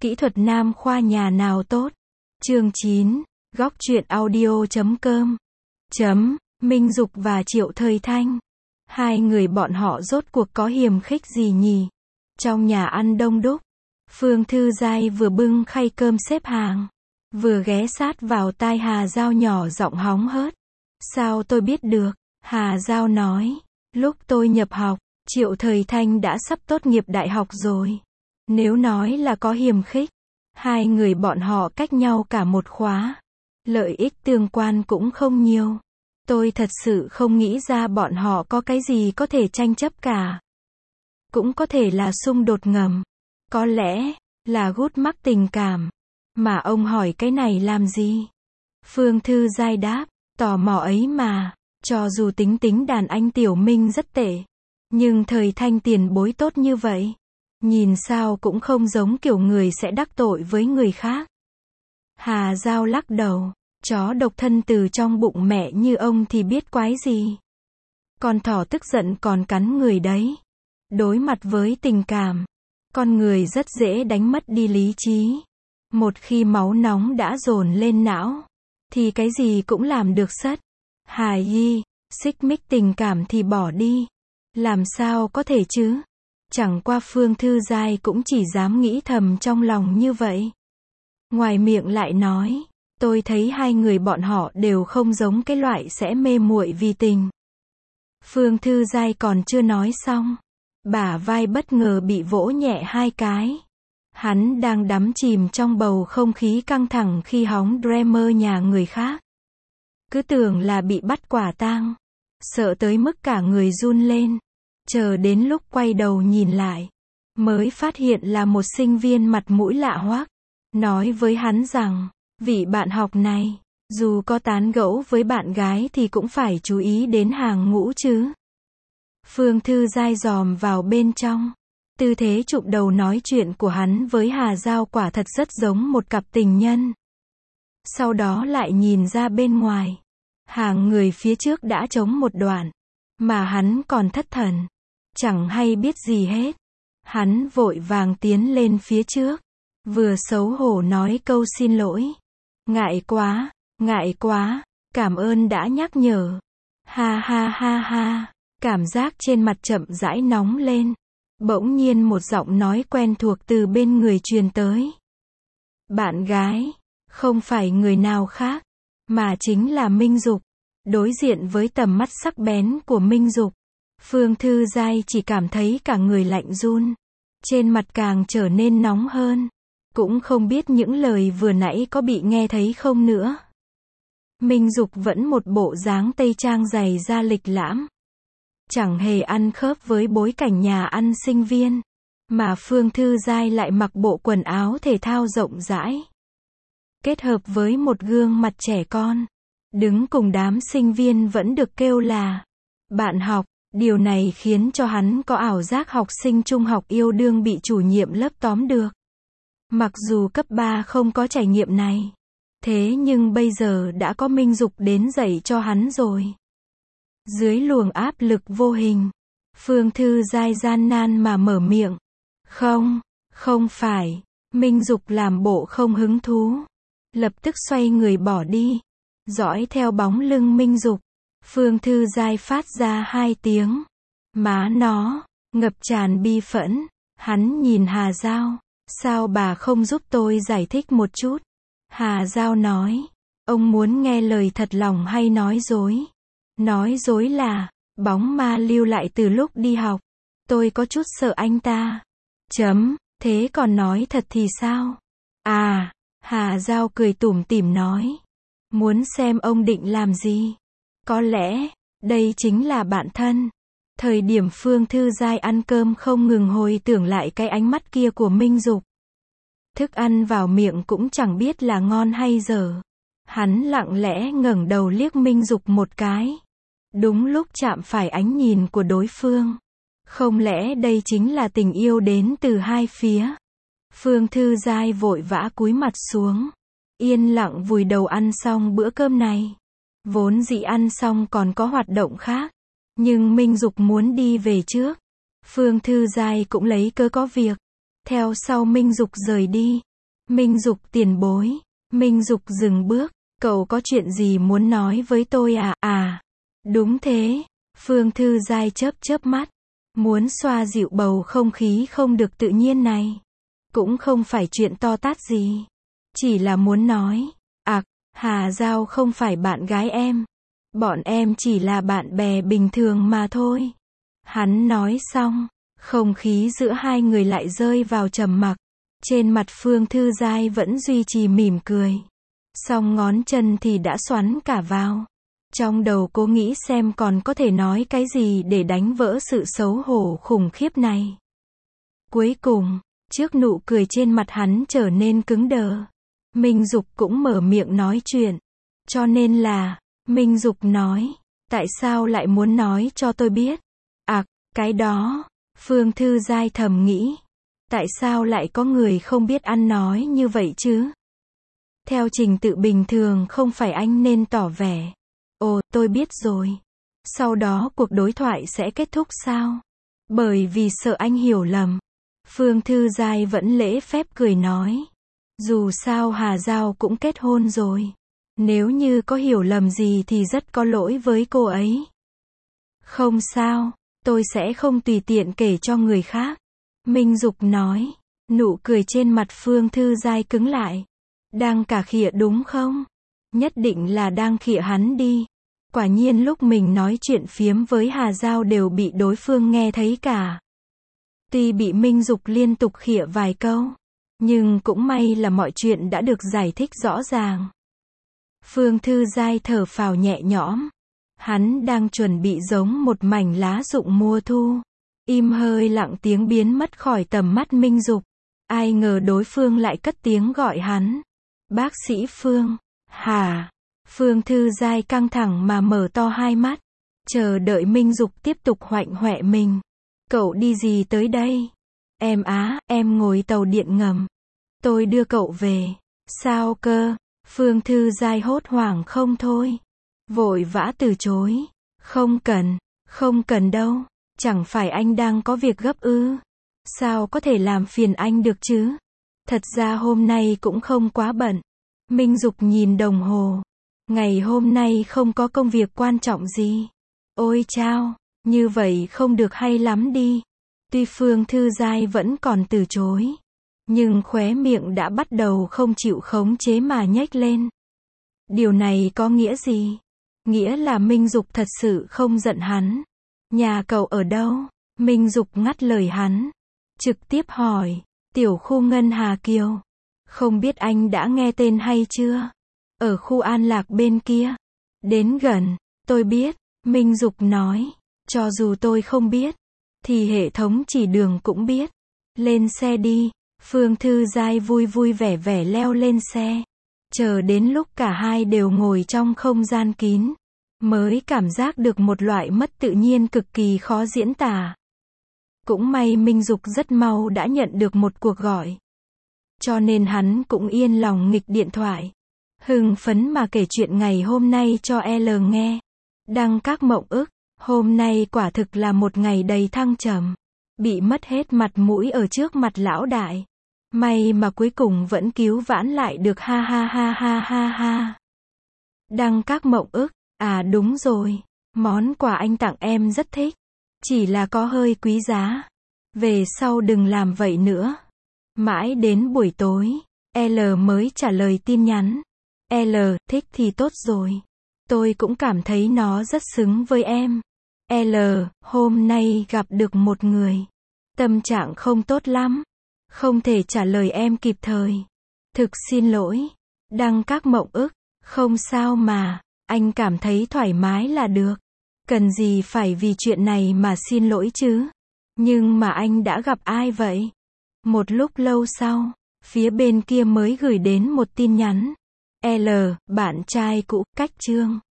Kỹ thuật nam khoa nhà nào tốt? Chương 9, góc truyện audio.com. Minh Dục và Triệu Thời Thanh. Hai người bọn họ rốt cuộc có hiềm khích gì nhỉ? Trong nhà ăn đông đúc, Phương Thư Giai vừa bưng khay cơm xếp hàng, vừa ghé sát vào tai Hà Giao nhỏ giọng hóng hớt. Sao tôi biết được? Hà Giao nói, lúc tôi nhập học, Triệu Thời Thanh đã sắp tốt nghiệp đại học rồi. Nếu nói là có hiềm khích, hai người bọn họ cách nhau cả một khóa. Lợi ích tương quan cũng không nhiều. Tôi thật sự không nghĩ ra bọn họ có cái gì có thể tranh chấp cả. Cũng có thể là xung đột ngầm. Có lẽ là gút mắc tình cảm. Mà ông hỏi cái này làm gì? Phương Thư Giai đáp, tò mò ấy mà. Cho dù tính tính đàn anh Tiểu Minh rất tệ, nhưng Thời Thanh tiền bối tốt như vậy, nhìn sao cũng không giống kiểu người sẽ đắc tội với người khác. Hà Giao lắc đầu, chó độc thân từ trong bụng mẹ như ông thì biết quái gì. Con thỏ tức giận còn cắn người đấy. Đối mặt với tình cảm, con người rất dễ đánh mất đi lý trí. Một khi máu nóng đã dồn lên não, thì cái gì cũng làm được sất. Hài nhi, xích mích tình cảm thì bỏ đi. Làm sao có thể chứ? Chẳng qua Phương Thư Giai cũng chỉ dám nghĩ thầm trong lòng như vậy. Ngoài miệng lại nói, tôi thấy hai người bọn họ đều không giống cái loại sẽ mê muội vì tình. Phương Thư Giai còn chưa nói xong, bả vai bất ngờ bị vỗ nhẹ hai cái. Hắn đang đắm chìm trong bầu không khí căng thẳng khi hóng Dreamer nhà người khác. Cứ tưởng là bị bắt quả tang, sợ tới mức cả người run lên. Chờ đến lúc quay đầu nhìn lại, mới phát hiện là một sinh viên mặt mũi lạ hoắc, nói với hắn rằng, vị bạn học này, dù có tán gẫu với bạn gái thì cũng phải chú ý đến hàng ngũ chứ. Phương Thư Giai dòm vào bên trong. Tư thế chụm đầu nói chuyện của hắn với Hà Giao quả thật rất giống một cặp tình nhân. Sau đó lại nhìn ra bên ngoài. Hàng người phía trước đã trống một đoạn, mà hắn còn thất thần, chẳng hay biết gì hết. Hắn vội vàng tiến lên phía trước, vừa xấu hổ nói câu xin lỗi. Ngại quá, cảm ơn đã nhắc nhở. Ha ha ha ha, cảm giác trên mặt chậm rãi nóng lên. Bỗng nhiên một giọng nói quen thuộc từ bên người truyền tới. Bạn gái, không phải người nào khác, mà chính là Minh Dục. Đối diện với tầm mắt sắc bén của Minh Dục, Phương Thư Giai chỉ cảm thấy cả người lạnh run. Trên mặt càng trở nên nóng hơn. Cũng không biết những lời vừa nãy có bị nghe thấy không nữa. Minh Dục vẫn một bộ dáng tây trang dày da lịch lãm. Chẳng hề ăn khớp với bối cảnh nhà ăn sinh viên. Mà Phương Thư Giai lại mặc bộ quần áo thể thao rộng rãi. Kết hợp với một gương mặt trẻ con. Đứng cùng đám sinh viên vẫn được kêu là bạn học. Điều này khiến cho hắn có ảo giác học sinh trung học yêu đương bị chủ nhiệm lớp tóm được. Mặc dù cấp 3 không có trải nghiệm này, thế nhưng bây giờ đã có Minh Dục đến dạy cho hắn rồi. Dưới luồng áp lực vô hình, Phương Thư Giai gian nan mà mở miệng. Không phải. Minh Dục làm bộ không hứng thú, lập tức xoay người bỏ đi. Dõi theo bóng lưng Minh Dục, Phương Thư Giai phát ra hai tiếng. Má nó, ngập tràn bi phẫn. Hắn nhìn Hà Giao. Sao bà không giúp tôi giải thích một chút? Hà Giao nói. Ông muốn nghe lời thật lòng hay nói dối? Nói dối là, bóng ma lưu lại từ lúc đi học. Tôi có chút sợ anh ta. Thế còn nói thật thì sao? À, Hà Giao cười tủm tỉm nói. Muốn xem ông định làm gì? Có lẽ, đây chính là bạn thân. Thời điểm Phương Thư Giai ăn cơm không ngừng hồi tưởng lại cái ánh mắt kia của Minh Dục. Thức ăn vào miệng cũng chẳng biết là ngon hay dở. Hắn lặng lẽ ngẩng đầu liếc Minh Dục một cái. Đúng lúc chạm phải ánh nhìn của đối phương. Không lẽ đây chính là tình yêu đến từ hai phía? Phương Thư Giai vội vã cúi mặt xuống. Yên lặng vùi đầu ăn xong bữa cơm này. Vốn dĩ ăn xong còn có hoạt động khác. Nhưng Minh Dục muốn đi về trước. Phương Thư Giai cũng lấy cớ có việc. Theo sau Minh Dục rời đi. Minh Dục tiền bối. Minh Dục dừng bước. Cậu có chuyện gì muốn nói với tôi à? À, đúng thế. Phương Thư Giai chớp chớp mắt. Muốn xoa dịu bầu không khí không được tự nhiên này. Cũng không phải chuyện to tát gì. Chỉ là muốn nói. Hà Giao không phải bạn gái em. Bọn em chỉ là bạn bè bình thường mà thôi. Hắn nói xong. Không khí giữa hai người lại rơi vào trầm mặc. Trên mặt Phương Thư Giai vẫn duy trì mỉm cười. Song ngón chân thì đã xoắn cả vào. Trong đầu cô nghĩ xem còn có thể nói cái gì để đánh vỡ sự xấu hổ khủng khiếp này. Cuối cùng, trước nụ cười trên mặt hắn trở nên cứng đờ. Minh Dục cũng mở miệng nói chuyện. Cho nên là, Minh Dục nói, tại sao lại muốn nói cho tôi biết? Cái đó, Phương Thư Giai thầm nghĩ. Tại sao lại có người không biết ăn nói như vậy chứ? Theo trình tự bình thường không phải anh nên tỏ vẻ. Ồ, tôi biết rồi. Sau đó cuộc đối thoại sẽ kết thúc sao? Bởi vì sợ anh hiểu lầm. Phương Thư Giai vẫn lễ phép cười nói. Dù sao Hà Giao cũng kết hôn rồi. Nếu như có hiểu lầm gì thì rất có lỗi với cô ấy. Không sao, tôi sẽ không tùy tiện kể cho người khác. Minh Dục nói. Nụ cười trên mặt Phương Thư Giai cứng lại. Đang cà khịa đúng không? Nhất định là đang khịa hắn đi. Quả nhiên lúc mình nói chuyện phiếm với Hà Giao đều bị đối phương nghe thấy cả. Tuy bị Minh Dục liên tục khịa vài câu, nhưng cũng may là mọi chuyện đã được giải thích rõ ràng. Phương Thư Giai thở phào nhẹ nhõm. Hắn đang chuẩn bị giống một mảnh lá rụng mùa thu. Im hơi lặng tiếng biến mất khỏi tầm mắt Minh Dục. Ai ngờ đối phương lại cất tiếng gọi hắn. Bác sĩ Phương. Hả? Phương Thư Giai căng thẳng mà mở to hai mắt. Chờ đợi Minh Dục tiếp tục hoạnh hoẹ mình. Cậu đi gì tới đây? Em ngồi tàu điện ngầm. Tôi đưa cậu về. Sao cơ? Phương Thư Giai hốt hoảng không thôi. Vội vã từ chối. Không cần đâu. Chẳng phải anh đang có việc gấp ư? Sao có thể làm phiền anh được chứ? Thật ra hôm nay cũng không quá bận. Minh Dục nhìn đồng hồ. Ngày hôm nay không có công việc quan trọng gì. Ôi chao, như vậy không được hay lắm đi. Tuy Phương Thư Giai vẫn còn từ chối, nhưng khóe miệng đã bắt đầu không chịu khống chế mà nhếch lên. Điều này có nghĩa gì? Nghĩa là Minh Dục thật sự không giận hắn. Nhà cậu ở đâu? Minh Dục ngắt lời hắn. Trực tiếp hỏi. Tiểu khu Ngân Hà Kiều. Không biết anh đã nghe tên hay chưa? Ở khu An Lạc bên kia. Đến gần. Tôi biết. Minh Dục nói. Cho dù tôi không biết, thì hệ thống chỉ đường cũng biết. Lên xe đi. Phương Thư Giai vui vui vẻ vẻ leo lên xe. Chờ đến lúc cả hai đều ngồi trong không gian kín, mới cảm giác được một loại mất tự nhiên cực kỳ khó diễn tả. Cũng may Minh Dục rất mau đã nhận được một cuộc gọi. Cho nên hắn cũng yên lòng nghịch điện thoại. Hưng phấn mà kể chuyện ngày hôm nay cho L nghe. Đăng các mộng ức. Hôm nay quả thực là một ngày đầy thăng trầm. Bị mất hết mặt mũi ở trước mặt lão đại. May mà cuối cùng vẫn cứu vãn lại được ha ha ha ha ha ha. Đăng các mộng ức. À đúng rồi. Món quà anh tặng em rất thích. Chỉ là có hơi quý giá. Về sau đừng làm vậy nữa. Mãi đến buổi tối, L mới trả lời tin nhắn. L, thích thì tốt rồi. Tôi cũng cảm thấy nó rất xứng với em. L, hôm nay gặp được một người. Tâm trạng không tốt lắm. Không thể trả lời em kịp thời. Thực xin lỗi. Đăng các mộng ức. Không sao mà. Anh cảm thấy thoải mái là được. Cần gì phải vì chuyện này mà xin lỗi chứ? Nhưng mà anh đã gặp ai vậy? Một lúc lâu sau, phía bên kia mới gửi đến một tin nhắn. L, bạn trai cũ, cách chương.